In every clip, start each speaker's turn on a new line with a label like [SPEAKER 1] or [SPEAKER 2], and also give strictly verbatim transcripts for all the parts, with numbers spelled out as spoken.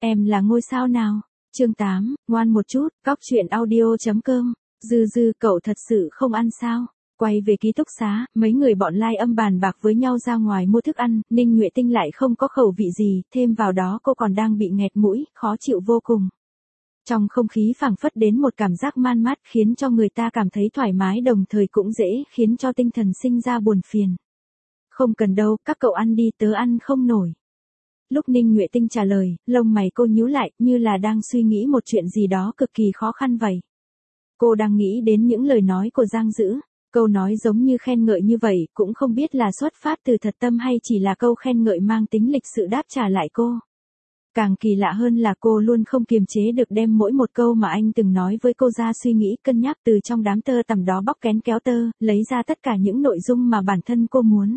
[SPEAKER 1] Em là ngôi sao nào? Chương tám, ngoan một chút, cóc truyện audio.com. Dư dư cậu thật sự không ăn sao? Quay về ký túc xá, mấy người bọn Lai Âm bàn bạc với nhau ra ngoài mua thức ăn, Ninh Nhuệ Tinh lại không có khẩu vị gì, thêm vào đó cô còn đang bị nghẹt mũi, khó chịu vô cùng. Trong không khí phảng phất đến một cảm giác man mát khiến cho người ta cảm thấy thoải mái đồng thời cũng dễ khiến cho tinh thần sinh ra buồn phiền. Không cần đâu, các cậu ăn đi, tớ ăn không nổi. Lúc Ninh Nhuệ Tinh trả lời, lông mày cô nhíu lại, như là đang suy nghĩ một chuyện gì đó cực kỳ khó khăn vậy. Cô đang nghĩ đến những lời nói của Giang Dữ, câu nói giống như khen ngợi như vậy, cũng không biết là xuất phát từ thật tâm hay chỉ là câu khen ngợi mang tính lịch sự đáp trả lại cô. Càng kỳ lạ hơn là cô luôn không kiềm chế được đem mỗi một câu mà anh từng nói với cô ra suy nghĩ cân nhắc từ trong đám tơ tằm đó bóc kén kéo tơ, lấy ra tất cả những nội dung mà bản thân cô muốn.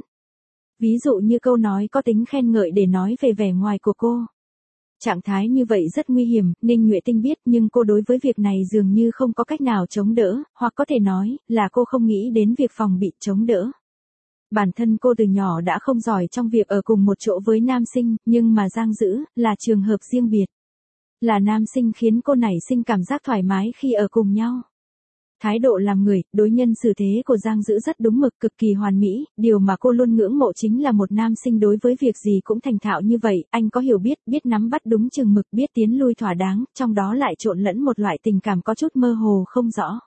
[SPEAKER 1] Ví dụ như câu nói có tính khen ngợi để nói về vẻ ngoài của cô. Trạng thái như vậy rất nguy hiểm, Ninh Nhuệ Tinh biết nhưng cô đối với việc này dường như không có cách nào chống đỡ, hoặc có thể nói là cô không nghĩ đến việc phòng bị chống đỡ. Bản thân cô từ nhỏ đã không giỏi trong việc ở cùng một chỗ với nam sinh, nhưng mà Giang Dữ là trường hợp riêng biệt. Là nam sinh khiến cô nảy sinh cảm giác thoải mái khi ở cùng nhau. Thái độ làm người, đối nhân xử thế của Giang Dữ rất đúng mực, cực kỳ hoàn mỹ, điều mà cô luôn ngưỡng mộ chính là một nam sinh đối với việc gì cũng thành thạo như vậy, anh có hiểu biết, biết nắm bắt đúng chừng mực, biết tiến lui thỏa đáng, trong đó lại trộn lẫn một loại tình cảm có chút mơ hồ không rõ.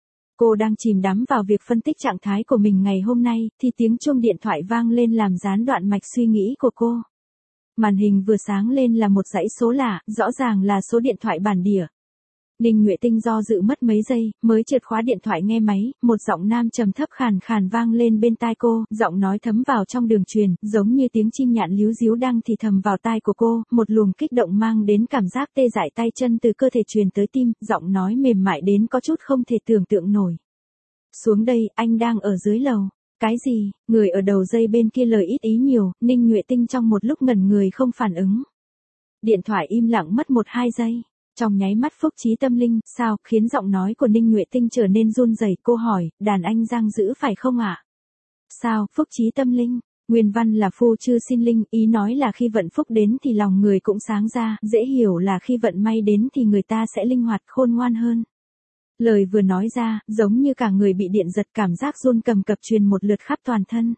[SPEAKER 1] Cô đang chìm đắm vào việc phân tích trạng thái của mình ngày hôm nay, thì tiếng chuông điện thoại vang lên làm gián đoạn mạch suy nghĩ của cô. Màn hình vừa sáng lên là một dãy số lạ, rõ ràng là số điện thoại bản địa. Ninh Nhuệ Tinh do dự mất mấy giây, mới chợt khóa điện thoại nghe máy, một giọng nam trầm thấp khàn khàn vang lên bên tai cô, giọng nói thấm vào trong đường truyền, giống như tiếng chim nhạn líu ríu đang thì thầm vào tai của cô, một luồng kích động mang đến cảm giác tê dại tay chân từ cơ thể truyền tới tim, giọng nói mềm mại đến có chút không thể tưởng tượng nổi. Xuống đây, anh đang ở dưới lầu. Cái gì? Người ở đầu dây bên kia lời ít ý nhiều, Ninh Nhuệ Tinh trong một lúc ngẩn người không phản ứng. Điện thoại im lặng mất một hai giây. Trong nháy mắt phúc trí tâm linh, sao, khiến giọng nói của Ninh Nhuệ Tinh trở nên run rẩy, cô hỏi, đàn anh Giang Dữ phải không ạ? À? Sao, phúc trí tâm linh? Nguyên văn là phu chư xin linh, ý nói là khi vận phúc đến thì lòng người cũng sáng ra, dễ hiểu là khi vận may đến thì người ta sẽ linh hoạt khôn ngoan hơn. Lời vừa nói ra, giống như cả người bị điện giật, cảm giác run cầm cập truyền một lượt khắp toàn thân.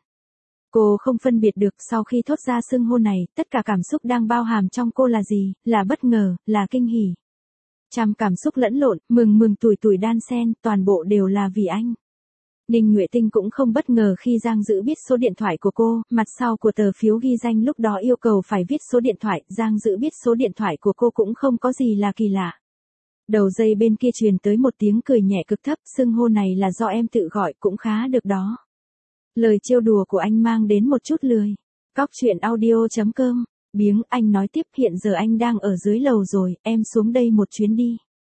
[SPEAKER 1] Cô không phân biệt được sau khi thốt ra xưng hô này, tất cả cảm xúc đang bao hàm trong cô là gì, là bất ngờ, là kinh hỉ. Trăm cảm xúc lẫn lộn, mừng mừng tủi tủi đan xen, toàn bộ đều là vì anh. Ninh Nhuệ Tinh cũng không bất ngờ khi Giang Dữ biết số điện thoại của cô, mặt sau của tờ phiếu ghi danh lúc đó yêu cầu phải viết số điện thoại, Giang Dữ biết số điện thoại của cô cũng không có gì là kỳ lạ. Đầu dây bên kia truyền tới một tiếng cười nhẹ cực thấp, xưng hô này là do em tự gọi cũng khá được đó. Lời trêu đùa của anh mang đến một chút lười. Cóc truyện audio.com. Biếng, anh nói tiếp, hiện giờ anh đang ở dưới lầu rồi, em xuống đây một chuyến đi.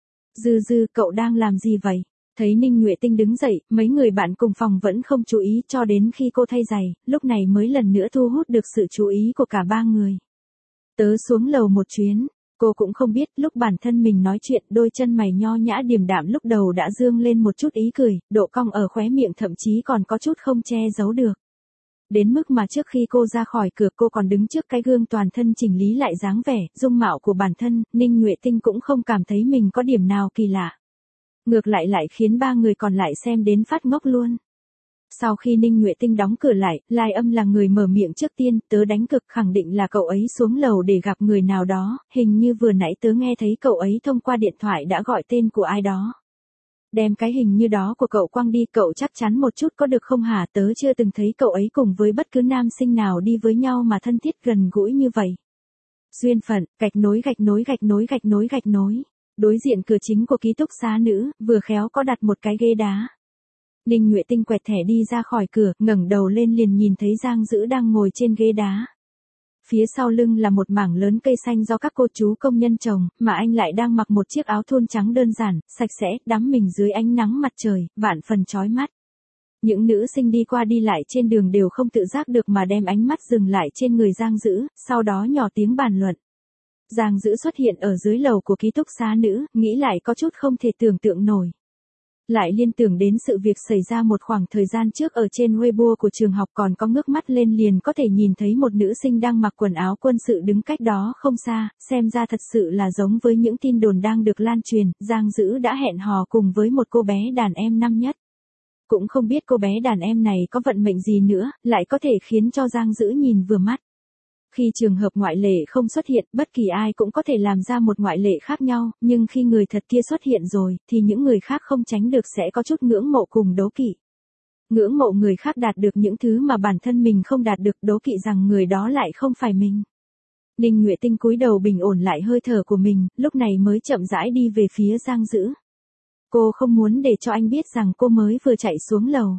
[SPEAKER 1] Dư dư, cậu đang làm gì vậy? Thấy Ninh Nhuệ Tinh đứng dậy, mấy người bạn cùng phòng vẫn không chú ý cho đến khi cô thay giày, lúc này mới lần nữa thu hút được sự chú ý của cả ba người. Tớ xuống lầu một chuyến. Cô cũng không biết, lúc bản thân mình nói chuyện, đôi chân mày nho nhã điềm đạm lúc đầu đã dương lên một chút ý cười, độ cong ở khóe miệng thậm chí còn có chút không che giấu được. Đến mức mà trước khi cô ra khỏi cửa cô còn đứng trước cái gương toàn thân chỉnh lý lại dáng vẻ, dung mạo của bản thân, Ninh Nhuệ Tinh cũng không cảm thấy mình có điểm nào kỳ lạ. Ngược lại lại khiến ba người còn lại xem đến phát ngốc luôn. Sau khi Ninh Nhuệ Tinh đóng cửa lại, Lai Âm là người mở miệng trước tiên, tớ đánh cực khẳng định là cậu ấy xuống lầu để gặp người nào đó, hình như vừa nãy tớ nghe thấy cậu ấy thông qua điện thoại đã gọi tên của ai đó. Đem cái hình như đó của cậu quăng đi, cậu chắc chắn một chút có được không hả? Tớ chưa từng thấy cậu ấy cùng với bất cứ nam sinh nào đi với nhau mà thân thiết gần gũi như vậy. Duyên phận, gạch nối gạch nối gạch nối gạch nối gạch nối. Đối diện cửa chính của ký túc xá nữ, vừa khéo có đặt một cái ghế đá. Ninh Nhuệ Tinh quẹt thẻ đi ra khỏi cửa, ngẩng đầu lên liền nhìn thấy Giang Dữ đang ngồi trên ghế đá. Phía sau lưng là một mảng lớn cây xanh do các cô chú công nhân trồng, mà anh lại đang mặc một chiếc áo thun trắng đơn giản, sạch sẽ, đắm mình dưới ánh nắng mặt trời, vạn phần chói mắt. Những nữ sinh đi qua đi lại trên đường đều không tự giác được mà đem ánh mắt dừng lại trên người Giang Dữ, sau đó nhỏ tiếng bàn luận. Giang Dữ xuất hiện ở dưới lầu của ký túc xá nữ, nghĩ lại có chút không thể tưởng tượng nổi. Lại liên tưởng đến sự việc xảy ra một khoảng thời gian trước ở trên Weibo của trường học, còn có ngước mắt lên liền có thể nhìn thấy một nữ sinh đang mặc quần áo quân sự đứng cách đó không xa, xem ra thật sự là giống với những tin đồn đang được lan truyền, Giang Dữ đã hẹn hò cùng với một cô bé đàn em năm nhất. Cũng không biết cô bé đàn em này có vận mệnh gì nữa, lại có thể khiến cho Giang Dữ nhìn vừa mắt. Khi trường hợp ngoại lệ không xuất hiện, bất kỳ ai cũng có thể làm ra một ngoại lệ khác nhau, nhưng khi người thật kia xuất hiện rồi, thì những người khác không tránh được sẽ có chút ngưỡng mộ cùng đố kỵ. Ngưỡng mộ người khác đạt được những thứ mà bản thân mình không đạt được, đố kỵ rằng người đó lại không phải mình. Ninh Nguyệt Tinh cúi đầu bình ổn lại hơi thở của mình, lúc này mới chậm rãi đi về phía Giang Dữ. Cô không muốn để cho anh biết rằng cô mới vừa chạy xuống lầu.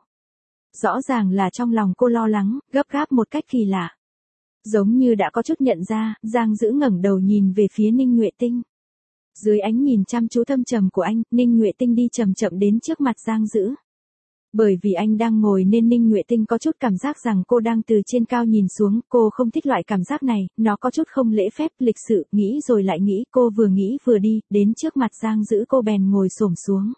[SPEAKER 1] Rõ ràng là trong lòng cô lo lắng, gấp gáp một cách kỳ lạ. Giống như đã có chút nhận ra, Giang Dữ ngẩng đầu nhìn về phía Ninh Nguyệt Tinh. Dưới ánh nhìn chăm chú thâm trầm của anh, Ninh Nguyệt Tinh đi chậm chậm đến trước mặt Giang Dữ. Bởi vì anh đang ngồi nên Ninh Nguyệt Tinh có chút cảm giác rằng cô đang từ trên cao nhìn xuống, cô không thích loại cảm giác này, nó có chút không lễ phép, lịch sự, nghĩ rồi lại nghĩ, cô vừa nghĩ vừa đi, đến trước mặt Giang Dữ cô bèn ngồi xổm xuống.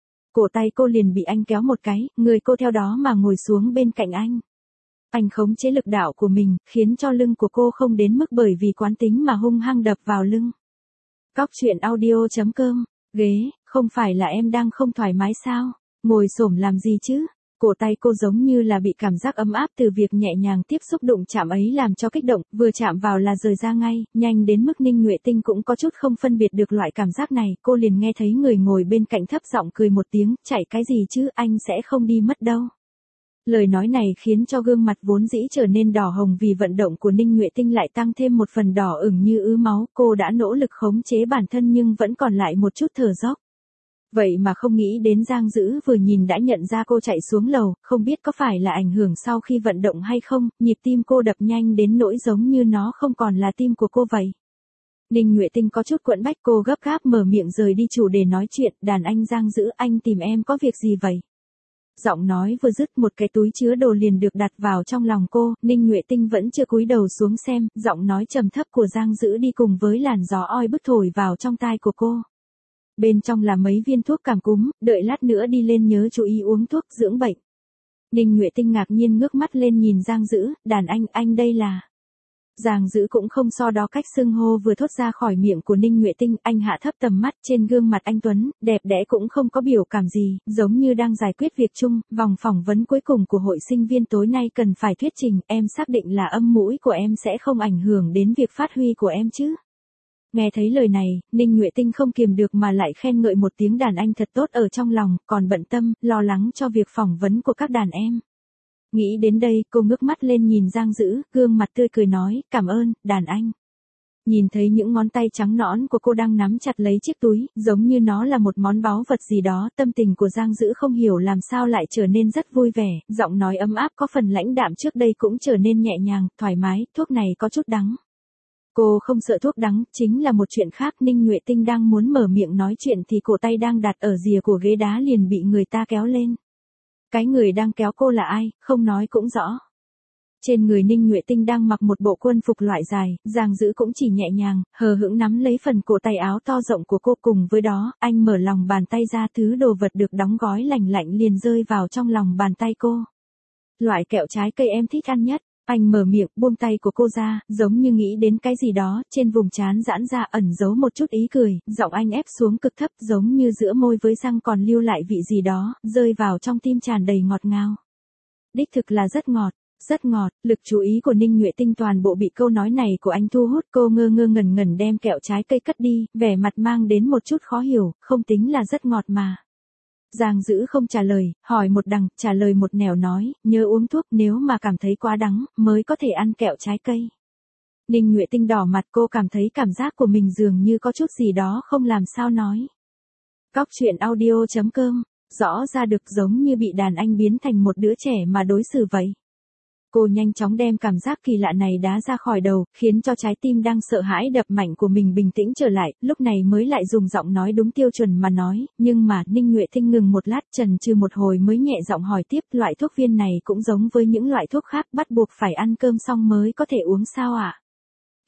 [SPEAKER 1] Cổ tay cô liền bị anh kéo một cái, người cô theo đó mà ngồi xuống bên cạnh anh. Anh khống chế lực đạo của mình, khiến cho lưng của cô không đến mức bởi vì quán tính mà hung hăng đập vào lưng. Cóc truyện audio chấm com, ghế, không phải là em đang không thoải mái sao? Ngồi xổm làm gì chứ? Cổ tay cô giống như là bị cảm giác ấm áp từ việc nhẹ nhàng tiếp xúc đụng chạm ấy làm cho kích động, vừa chạm vào là rời ra ngay, nhanh đến mức Ninh Nguyệt Tinh cũng có chút không phân biệt được loại cảm giác này, cô liền nghe thấy người ngồi bên cạnh thấp giọng cười một tiếng, chạy cái gì chứ, anh sẽ không đi mất đâu. Lời nói này khiến cho gương mặt vốn dĩ trở nên đỏ hồng vì vận động của Ninh Nguyệt Tinh lại tăng thêm một phần đỏ ửng như ứ máu, cô đã nỗ lực khống chế bản thân nhưng vẫn còn lại một chút thở dốc. Vậy mà không nghĩ đến Giang Dữ vừa nhìn đã nhận ra cô chạy xuống lầu, không biết có phải là ảnh hưởng sau khi vận động hay không, nhịp tim cô đập nhanh đến nỗi giống như nó không còn là tim của cô vậy. Ninh Nguyệt Tinh có chút quẫn bách, cô gấp gáp mở miệng rời đi chủ đề nói chuyện, đàn anh Giang Dữ, anh tìm em có việc gì vậy? Giọng nói vừa dứt, một cái túi chứa đồ liền được đặt vào trong lòng cô, Ninh Nguyệt Tinh vẫn chưa cúi đầu xuống xem, giọng nói trầm thấp của Giang Dữ đi cùng với làn gió oi bức thổi vào trong tai của cô. Bên trong là mấy viên thuốc cảm cúm, đợi lát nữa đi lên nhớ chú ý uống thuốc dưỡng bệnh. Ninh Nguyệt Tinh ngạc nhiên ngước mắt lên nhìn Giang Dữ, đàn anh, anh đây là... Giang Dữ cũng không so đo cách xưng hô vừa thốt ra khỏi miệng của Ninh Nguyệt Tinh, anh hạ thấp tầm mắt, trên gương mặt anh tuấn, đẹp đẽ cũng không có biểu cảm gì, giống như đang giải quyết việc chung, vòng phỏng vấn cuối cùng của hội sinh viên tối nay cần phải thuyết trình, em xác định là âm mũi của em sẽ không ảnh hưởng đến việc phát huy của em chứ? Nghe thấy lời này, Ninh Nguyệt Tinh không kiềm được mà lại khen ngợi một tiếng, đàn anh thật tốt ở trong lòng, còn bận tâm, lo lắng cho việc phỏng vấn của các đàn em. Nghĩ đến đây, cô ngước mắt lên nhìn Giang Dữ, gương mặt tươi cười nói, cảm ơn, đàn anh. Nhìn thấy những ngón tay trắng nõn của cô đang nắm chặt lấy chiếc túi, giống như nó là một món báu vật gì đó, tâm tình của Giang Dữ không hiểu làm sao lại trở nên rất vui vẻ, giọng nói ấm áp có phần lãnh đạm trước đây cũng trở nên nhẹ nhàng, thoải mái, thuốc này có chút đắng. Cô không sợ thuốc đắng, chính là một chuyện khác. Ninh Nguyệt Tinh đang muốn mở miệng nói chuyện thì cổ tay đang đặt ở rìa của ghế đá liền bị người ta kéo lên. Cái người đang kéo cô là ai, không nói cũng rõ. Trên người Ninh Nguyệt Tinh đang mặc một bộ quân phục loại dài, Giang Dữ cũng chỉ nhẹ nhàng, hờ hững nắm lấy phần cổ tay áo to rộng của cô, cùng với đó, anh mở lòng bàn tay ra, thứ đồ vật được đóng gói lành lạnh liền rơi vào trong lòng bàn tay cô. Loại kẹo trái cây em thích ăn nhất. Anh mở miệng, buông tay của cô ra, giống như nghĩ đến cái gì đó, trên vùng trán giãn ra ẩn giấu một chút ý cười, giọng anh ép xuống cực thấp giống như giữa môi với răng còn lưu lại vị gì đó, rơi vào trong tim tràn đầy ngọt ngào. Đích thực là rất ngọt, rất ngọt, lực chú ý của Ninh Nguyệt Tinh toàn bộ bị câu nói này của anh thu hút, cô ngơ ngơ ngẩn ngẩn đem kẹo trái cây cất đi, vẻ mặt mang đến một chút khó hiểu, không tính là rất ngọt mà. Giang Dữ không trả lời, hỏi một đằng, trả lời một nẻo nói, nhớ uống thuốc nếu mà cảm thấy quá đắng, mới có thể ăn kẹo trái cây. Ninh Nguyệt Tinh đỏ mặt, cô cảm thấy cảm giác của mình dường như có chút gì đó không làm sao nói. Cóc truyện audio chấm com, rõ ra được giống như bị đàn anh biến thành một đứa trẻ mà đối xử vậy. Cô nhanh chóng đem cảm giác kỳ lạ này đá ra khỏi đầu, khiến cho trái tim đang sợ hãi đập mạnh của mình bình tĩnh trở lại, lúc này mới lại dùng giọng nói đúng tiêu chuẩn mà nói, nhưng mà, Ninh Nguyệt Tinh ngừng một lát, chần chừ một hồi mới nhẹ giọng hỏi tiếp, loại thuốc viên này cũng giống với những loại thuốc khác, bắt buộc phải ăn cơm xong mới có thể uống sao ạ?